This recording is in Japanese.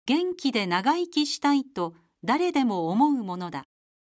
元気で長生きしたいと誰でも思うものだ。